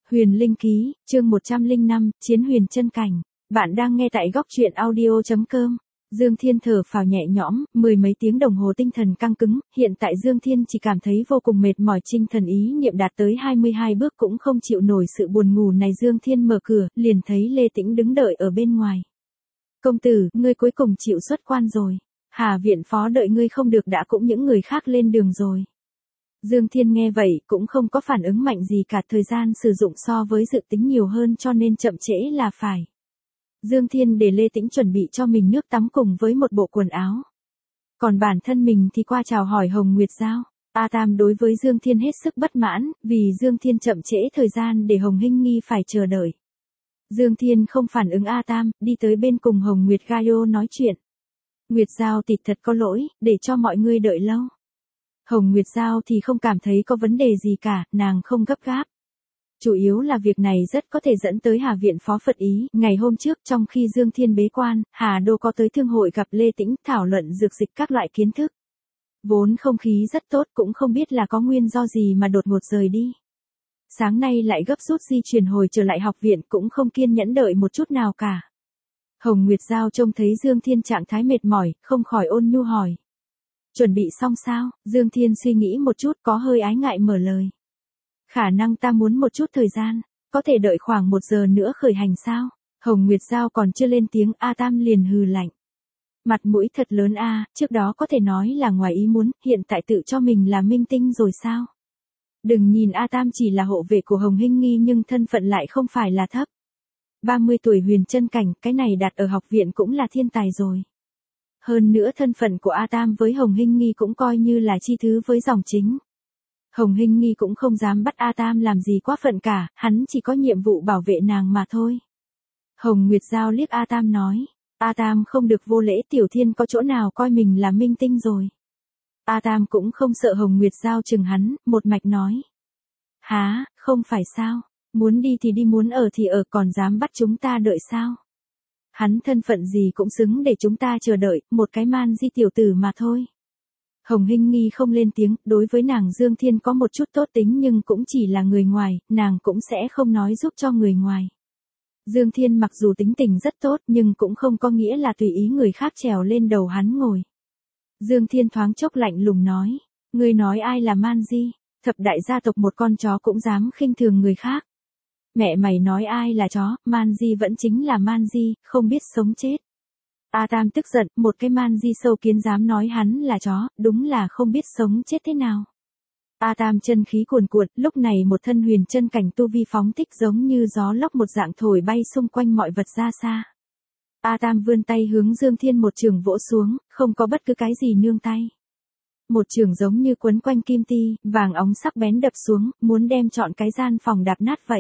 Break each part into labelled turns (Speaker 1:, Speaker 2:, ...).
Speaker 1: Huyền Linh Ký, chương 105, Chiến Huyền Chân Cảnh. Bạn đang nghe tại góc truyện audio.com. Dương Thiên thở phào nhẹ nhõm, mười mấy tiếng đồng hồ tinh thần căng cứng, hiện tại Dương Thiên chỉ cảm thấy vô cùng mệt mỏi, tinh thần ý niệm đạt tới 22 bước cũng không chịu nổi sự buồn ngủ này. Dương Thiên mở cửa, liền thấy Lê Tĩnh đứng đợi ở bên ngoài. Công tử, ngươi cuối cùng chịu xuất quan rồi. Hà viện phó đợi ngươi không được đã, cũng những người khác lên đường rồi. Dương Thiên nghe vậy cũng không có phản ứng mạnh gì cả, thời gian sử dụng so với dự tính nhiều hơn cho nên chậm trễ là phải. Dương Thiên để Lê Tĩnh chuẩn bị cho mình nước tắm cùng với một bộ quần áo. Còn bản thân mình thì qua chào hỏi Hồng Nguyệt Giao. A Tam đối với Dương Thiên hết sức bất mãn, vì Dương Thiên chậm trễ thời gian để Hồng Hinh Nghi phải chờ đợi. Dương Thiên không phản ứng A Tam, đi tới bên cùng Hồng Nguyệt Gaio nói chuyện. Nguyệt Giao thì thật có lỗi, để cho mọi người đợi lâu. Hồng Nguyệt Giao thì không cảm thấy có vấn đề gì cả, nàng không gấp gáp. Chủ yếu là việc này rất có thể dẫn tới Hà viện phó phật ý. Ngày hôm trước trong khi Dương Thiên bế quan, Hà Đô có tới thương hội gặp Lê Tĩnh thảo luận dược dịch các loại kiến thức. Vốn không khí rất tốt, cũng không biết là có nguyên do gì mà đột ngột rời đi. Sáng nay lại gấp rút di chuyển hồi trở lại học viện, cũng không kiên nhẫn đợi một chút nào cả. Hồng Nguyệt Giao trông thấy Dương Thiên trạng thái mệt mỏi, không khỏi ôn nhu hỏi. Chuẩn bị xong sao? Dương Thiên suy nghĩ một chút, có hơi ái ngại mở lời. Khả năng ta muốn một chút thời gian, có thể đợi khoảng 1 giờ nữa khởi hành sao? Hồng Nguyệt Giao còn chưa lên tiếng, A Tam liền hừ lạnh. Mặt mũi thật lớn a, trước đó có thể nói là ngoài ý muốn, hiện tại tự cho mình là minh tinh rồi sao? Đừng nhìn A Tam chỉ là hộ vệ của Hồng Hinh Nghi nhưng thân phận lại không phải là thấp. 30 tuổi huyền chân cảnh, cái này đặt ở học viện cũng là thiên tài rồi. Hơn nữa thân phận của A Tam với Hồng Hinh Nghi cũng coi như là chi thứ với dòng chính. Hồng Hinh Nghi cũng không dám bắt A Tam làm gì quá phận cả, hắn chỉ có nhiệm vụ bảo vệ nàng mà thôi. Hồng Nguyệt Giao liếc A Tam nói, A Tam không được vô lễ, Tiểu Thiên có chỗ nào coi mình là minh tinh rồi. A Tam cũng không sợ Hồng Nguyệt Giao chừng hắn, một mạch nói. Há, không phải sao, muốn đi thì đi, muốn ở thì ở, còn dám bắt chúng ta đợi sao? Hắn thân phận gì cũng xứng để chúng ta chờ đợi, một cái man di tiểu tử mà thôi. Hồng Hinh Nghi không lên tiếng, đối với nàng Dương Thiên có một chút tốt tính nhưng cũng chỉ là người ngoài, nàng cũng sẽ không nói giúp cho người ngoài. Dương Thiên mặc dù tính tình rất tốt nhưng cũng không có nghĩa là tùy ý người khác trèo lên đầu hắn ngồi. Dương Thiên thoáng chốc lạnh lùng nói, ngươi nói ai là man di, thập đại gia tộc một con chó cũng dám khinh thường người khác. Mẹ mày nói ai là chó, man di vẫn chính là man di, không biết sống chết. A Tam tức giận, một cái man di sâu kiến dám nói hắn là chó, đúng là không biết sống chết thế nào. A Tam chân khí cuồn cuộn, lúc này một thân huyền chân cảnh tu vi phóng thích giống như gió lốc một dạng thổi bay xung quanh mọi vật ra xa. A Tam vươn tay hướng Dương Thiên một trường vỗ xuống, không có bất cứ cái gì nương tay. Một trường giống như quấn quanh kim ti, vàng óng sắc bén đập xuống, muốn đem trọn cái gian phòng đạp nát vậy.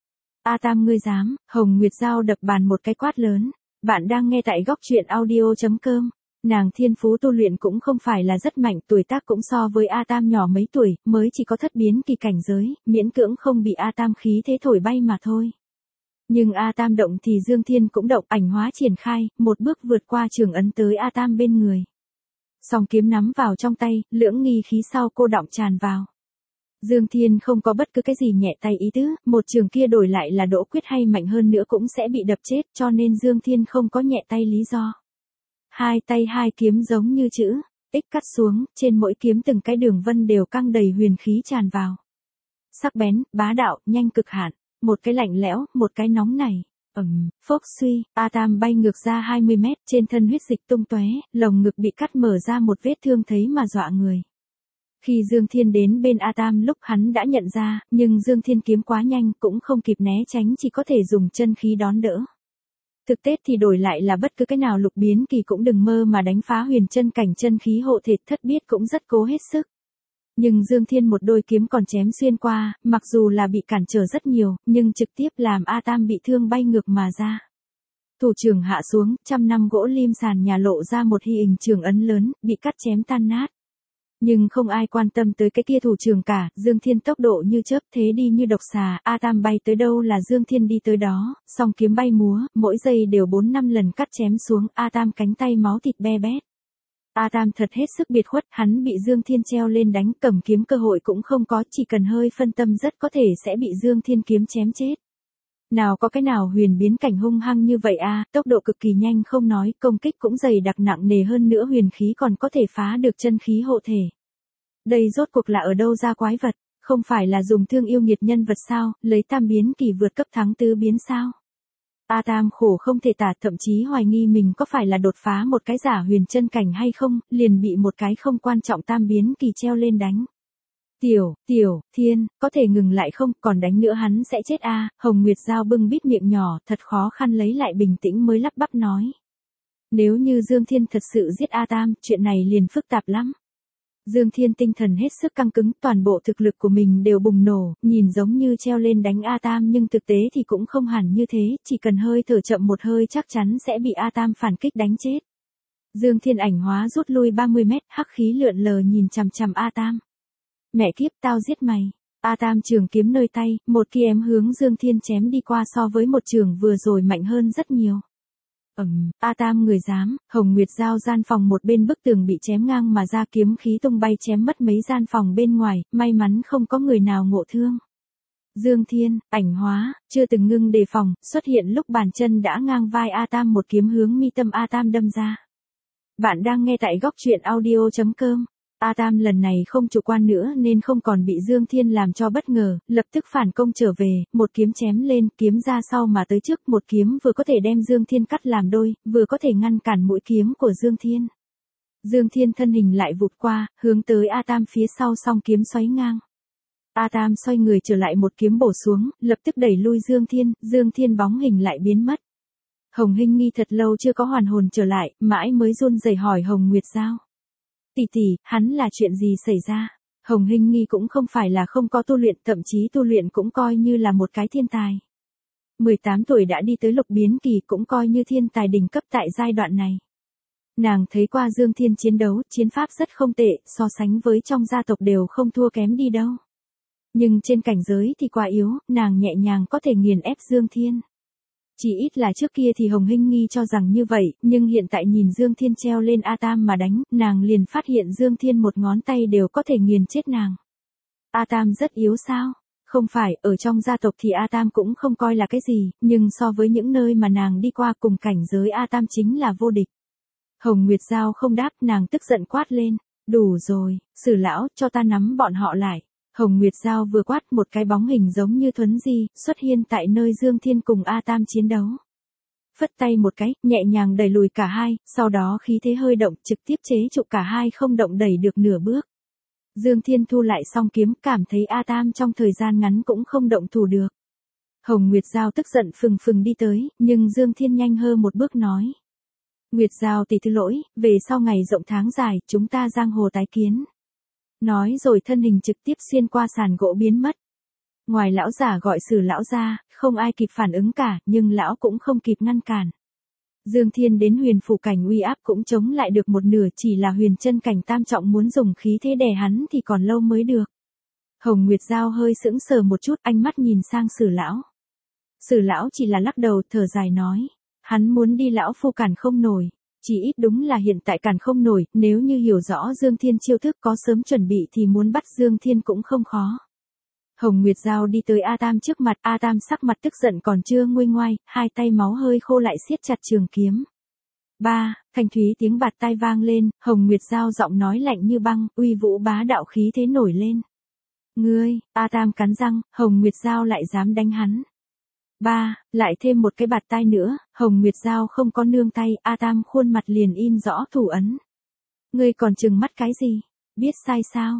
Speaker 1: A Tam ngươi dám? Hồng Nguyệt Giao đập bàn một cái quát lớn. Bạn đang nghe tại góc truyện audio.com. Nàng thiên phú tu luyện cũng không phải là rất mạnh, tuổi tác cũng so với A Tam nhỏ mấy tuổi, mới chỉ có thất biến kỳ cảnh giới, miễn cưỡng không bị A Tam khí thế thổi bay mà thôi. Nhưng A Tam động thì Dương Thiên cũng động, ảnh hóa triển khai, một bước vượt qua trường ấn tới A Tam bên người. Song kiếm nắm vào trong tay, lưỡng nghi khí sau cô đọng tràn vào. Dương Thiên không có bất cứ cái gì nhẹ tay ý tứ, một trường kia đổi lại là Đỗ Quyết hay mạnh hơn nữa cũng sẽ bị đập chết, cho nên Dương Thiên không có nhẹ tay lý do. Hai tay hai kiếm giống như chữ X cắt xuống, trên mỗi kiếm từng cái đường vân đều căng đầy huyền khí tràn vào. Sắc bén, bá đạo, nhanh cực hạn, một cái lạnh lẽo, một cái nóng này. Phốc suy, A Tam bay ngược ra 20 mét, trên thân huyết dịch tung tóe, lồng ngực bị cắt mở ra một vết thương thấy mà dọa người. Khi Dương Thiên đến bên A Tam lúc hắn đã nhận ra, nhưng Dương Thiên kiếm quá nhanh cũng không kịp né tránh, chỉ có thể dùng chân khí đón đỡ. Thực tế thì đổi lại là bất cứ cái nào lục biến kỳ cũng đừng mơ mà đánh phá huyền chân cảnh, chân khí hộ thể thất biết cũng rất cố hết sức. Nhưng Dương Thiên một đôi kiếm còn chém xuyên qua, mặc dù là bị cản trở rất nhiều, nhưng trực tiếp làm A Tam bị thương bay ngược mà ra. Thủ trưởng hạ xuống, 100 năm gỗ lim sàn nhà lộ ra một hy hình trường ấn lớn, bị cắt chém tan nát. Nhưng không ai quan tâm tới cái kia thủ trưởng cả, Dương Thiên tốc độ như chớp, thế đi như độc xà, A Tam bay tới đâu là Dương Thiên đi tới đó, song kiếm bay múa, mỗi giây đều 4-5 lần cắt chém xuống, A Tam cánh tay máu thịt be bét. A Tam thật hết sức biệt khuất, hắn bị Dương Thiên treo lên đánh, cầm kiếm cơ hội cũng không có, chỉ cần hơi phân tâm rất có thể sẽ bị Dương Thiên kiếm chém chết. Nào có cái nào huyền biến cảnh hung hăng như vậy a, tốc độ cực kỳ nhanh không nói, công kích cũng dày đặc nặng nề hơn nữa, huyền khí còn có thể phá được chân khí hộ thể. Đây rốt cuộc là ở đâu ra quái vật, không phải là dùng thương yêu nghiệt nhân vật sao, lấy tam biến kỳ vượt cấp thắng tứ biến sao? A Tam khổ không thể tả, thậm chí hoài nghi mình có phải là đột phá một cái giả huyền chân cảnh hay không, liền bị một cái không quan trọng tam biến kỳ treo lên đánh. Tiểu Thiên, có thể ngừng lại không, còn đánh nữa hắn sẽ chết a. Hồng Nguyệt Giao bưng bít miệng nhỏ, thật khó khăn lấy lại bình tĩnh mới lắp bắp nói. Nếu như Dương Thiên thật sự giết A Tam, chuyện này liền phức tạp lắm. Dương Thiên tinh thần hết sức căng cứng, toàn bộ thực lực của mình đều bùng nổ, nhìn giống như treo lên đánh A Tam nhưng thực tế thì cũng không hẳn như thế, chỉ cần hơi thở chậm một hơi chắc chắn sẽ bị A Tam phản kích đánh chết. Dương Thiên ảnh hóa rút lui 30 mét, hắc khí lượn lờ nhìn chằm chằm A Tam. Mẹ kiếp, tao giết mày. A Tam trường kiếm nơi tay, một kiếm hướng Dương Thiên chém đi qua, so với một trường vừa rồi mạnh hơn rất nhiều. A Tam người dám. Hồng Nguyệt Giao gian phòng một bên bức tường bị chém ngang mà ra, kiếm khí tung bay chém mất mấy gian phòng bên ngoài, may mắn không có người nào ngộ thương. Dương Thiên, ảnh hóa, chưa từng ngưng đề phòng, xuất hiện lúc bàn chân đã ngang vai A Tam, một kiếm hướng mi tâm A Tam đâm ra. Bạn đang nghe tại góc truyện audio.com. A Tam lần này không chủ quan nữa nên không còn bị Dương Thiên làm cho bất ngờ, lập tức phản công trở về, một kiếm chém lên, kiếm ra sau mà tới trước, một kiếm vừa có thể đem Dương Thiên cắt làm đôi, vừa có thể ngăn cản mũi kiếm của Dương Thiên. Dương Thiên thân hình lại vụt qua, hướng tới A Tam phía sau, song kiếm xoáy ngang. A Tam xoay người trở lại, một kiếm bổ xuống, lập tức đẩy lui Dương Thiên bóng hình lại biến mất. Hồng Hinh Nghi thật lâu chưa có hoàn hồn trở lại, mãi mới run rẩy hỏi Hồng Nguyệt Giao. Tỷ, hắn là chuyện gì xảy ra? Hồng Hinh Nghi cũng không phải là không có tu luyện, thậm chí tu luyện cũng coi như là một cái thiên tài. 18 tuổi đã đi tới lục biến kỳ, cũng coi như thiên tài đỉnh cấp tại giai đoạn này. Nàng thấy qua Dương Thiên chiến đấu, chiến pháp rất không tệ, so sánh với trong gia tộc đều không thua kém đi đâu. Nhưng trên cảnh giới thì quá yếu, nàng nhẹ nhàng có thể nghiền ép Dương Thiên. Chỉ ít là trước kia thì Hồng Hinh Nghi cho rằng như vậy, nhưng hiện tại nhìn Dương Thiên treo lên A Tam mà đánh, nàng liền phát hiện Dương Thiên một ngón tay đều có thể nghiền chết nàng. A Tam rất yếu sao? Không phải, ở trong gia tộc thì A Tam cũng không coi là cái gì, nhưng so với những nơi mà nàng đi qua, cùng cảnh giới A Tam chính là vô địch. Hồng Nguyệt Giao không đáp, nàng tức giận quát lên. Đủ rồi, Sử lão, cho ta nắm bọn họ lại. Hồng Nguyệt Giao vừa quát, một cái bóng hình giống như thuấn di, xuất hiện tại nơi Dương Thiên cùng A Tam chiến đấu. Phất tay một cái, nhẹ nhàng đẩy lùi cả hai, sau đó khí thế hơi động, trực tiếp chế trụ cả hai không động đẩy được nửa bước. Dương Thiên thu lại song kiếm, cảm thấy A Tam trong thời gian ngắn cũng không động thủ được. Hồng Nguyệt Giao tức giận phừng phừng đi tới, nhưng Dương Thiên nhanh hơn một bước nói. Nguyệt Giao tỷ thứ lỗi, về sau ngày rộng tháng dài, chúng ta giang hồ tái kiến. Nói rồi thân hình trực tiếp xuyên qua sàn gỗ biến mất. Ngoài lão giả gọi Sử lão ra, không ai kịp phản ứng cả, nhưng lão cũng không kịp ngăn cản. Dương Thiên đến huyền phủ cảnh uy áp cũng chống lại được một nửa, chỉ là huyền chân cảnh tam trọng muốn dùng khí thế đè hắn thì còn lâu mới được. Hồng Nguyệt Giao hơi sững sờ một chút, ánh mắt nhìn sang Sử lão. Sử lão chỉ là lắc đầu, thở dài nói. Hắn muốn đi lão phu cản không nổi. Chỉ ít đúng là hiện tại cản không nổi, nếu như hiểu rõ Dương Thiên chiêu thức có sớm chuẩn bị thì muốn bắt Dương Thiên cũng không khó. Hồng Nguyệt Giao đi tới A Tam trước mặt, A Tam sắc mặt tức giận còn chưa nguôi ngoai, hai tay máu hơi khô lại siết chặt trường kiếm. Thanh thúy tiếng bạt tai vang lên, Hồng Nguyệt Giao giọng nói lạnh như băng, uy vũ bá đạo khí thế nổi lên. Ngươi, A Tam cắn răng, Hồng Nguyệt Giao lại dám đánh hắn. Lại thêm một cái bạt tai nữa, Hồng Nguyệt Giao không có nương tay, A Tam khuôn mặt liền in rõ thủ ấn. Ngươi còn trừng mắt cái gì? Biết sai sao?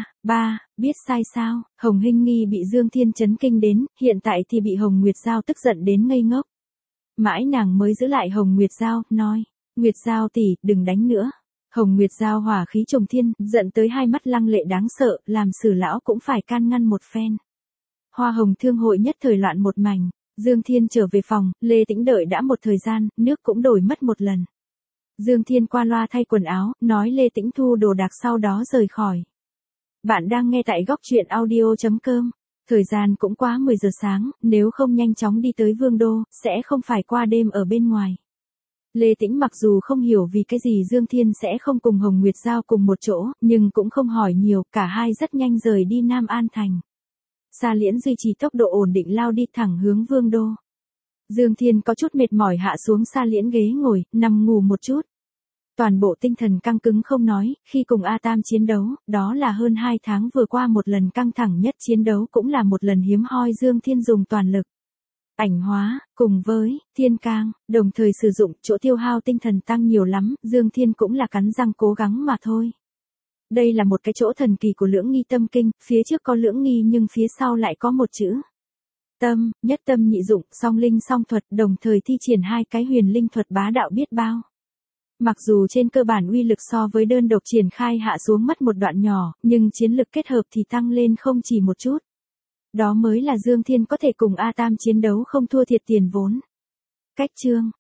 Speaker 1: Biết sai sao? Hồng Hinh Nghi bị Dương Thiên chấn kinh đến, hiện tại thì bị Hồng Nguyệt Giao tức giận đến ngây ngốc. Mãi nàng mới giữ lại Hồng Nguyệt Giao, nói, Nguyệt Giao tỷ, đừng đánh nữa. Hồng Nguyệt Giao hỏa khí trùng thiên, giận tới hai mắt lăng lệ đáng sợ, làm Sử lão cũng phải can ngăn một phen. Hoa Hồng Thương hội nhất thời loạn một mảnh. Dương Thiên trở về phòng, Lê Tĩnh đợi đã một thời gian, nước cũng đổi mất một lần. Dương Thiên qua loa thay quần áo, nói Lê Tĩnh thu đồ đạc sau đó rời khỏi. Bạn đang nghe tại góc truyện audio.com. Thời gian cũng quá 10 giờ sáng, nếu không nhanh chóng đi tới Vương Đô, sẽ không phải qua đêm ở bên ngoài. Lê Tĩnh mặc dù không hiểu vì cái gì Dương Thiên sẽ không cùng Hồng Nguyệt Giao cùng một chỗ, nhưng cũng không hỏi nhiều, cả hai rất nhanh rời đi Nam An Thành. Sa Liễn duy trì tốc độ ổn định lao đi thẳng hướng Vương Đô. Dương Thiên có chút mệt mỏi hạ xuống Sa Liễn ghế ngồi, nằm ngủ một chút. Toàn bộ tinh thần căng cứng không nói, khi cùng A Tam chiến đấu, đó là hơn 2 tháng vừa qua một lần căng thẳng nhất chiến đấu cũng là một lần hiếm hoi Dương Thiên dùng toàn lực. Ảnh hóa, cùng với thiên cang, đồng thời sử dụng, chỗ tiêu hao tinh thần tăng nhiều lắm, Dương Thiên cũng là cắn răng cố gắng mà thôi. Đây là một cái chỗ thần kỳ của lưỡng nghi tâm kinh, phía trước có lưỡng nghi nhưng phía sau lại có một chữ. Tâm, nhất tâm nhị dụng, song linh song thuật, đồng thời thi triển hai cái huyền linh thuật bá đạo biết bao. Mặc dù trên cơ bản uy lực so với đơn độc triển khai hạ xuống mất một đoạn nhỏ, nhưng chiến lực kết hợp thì tăng lên không chỉ một chút. Đó mới là Dương Thiên có thể cùng A Tam chiến đấu không thua thiệt tiền vốn. Cách chương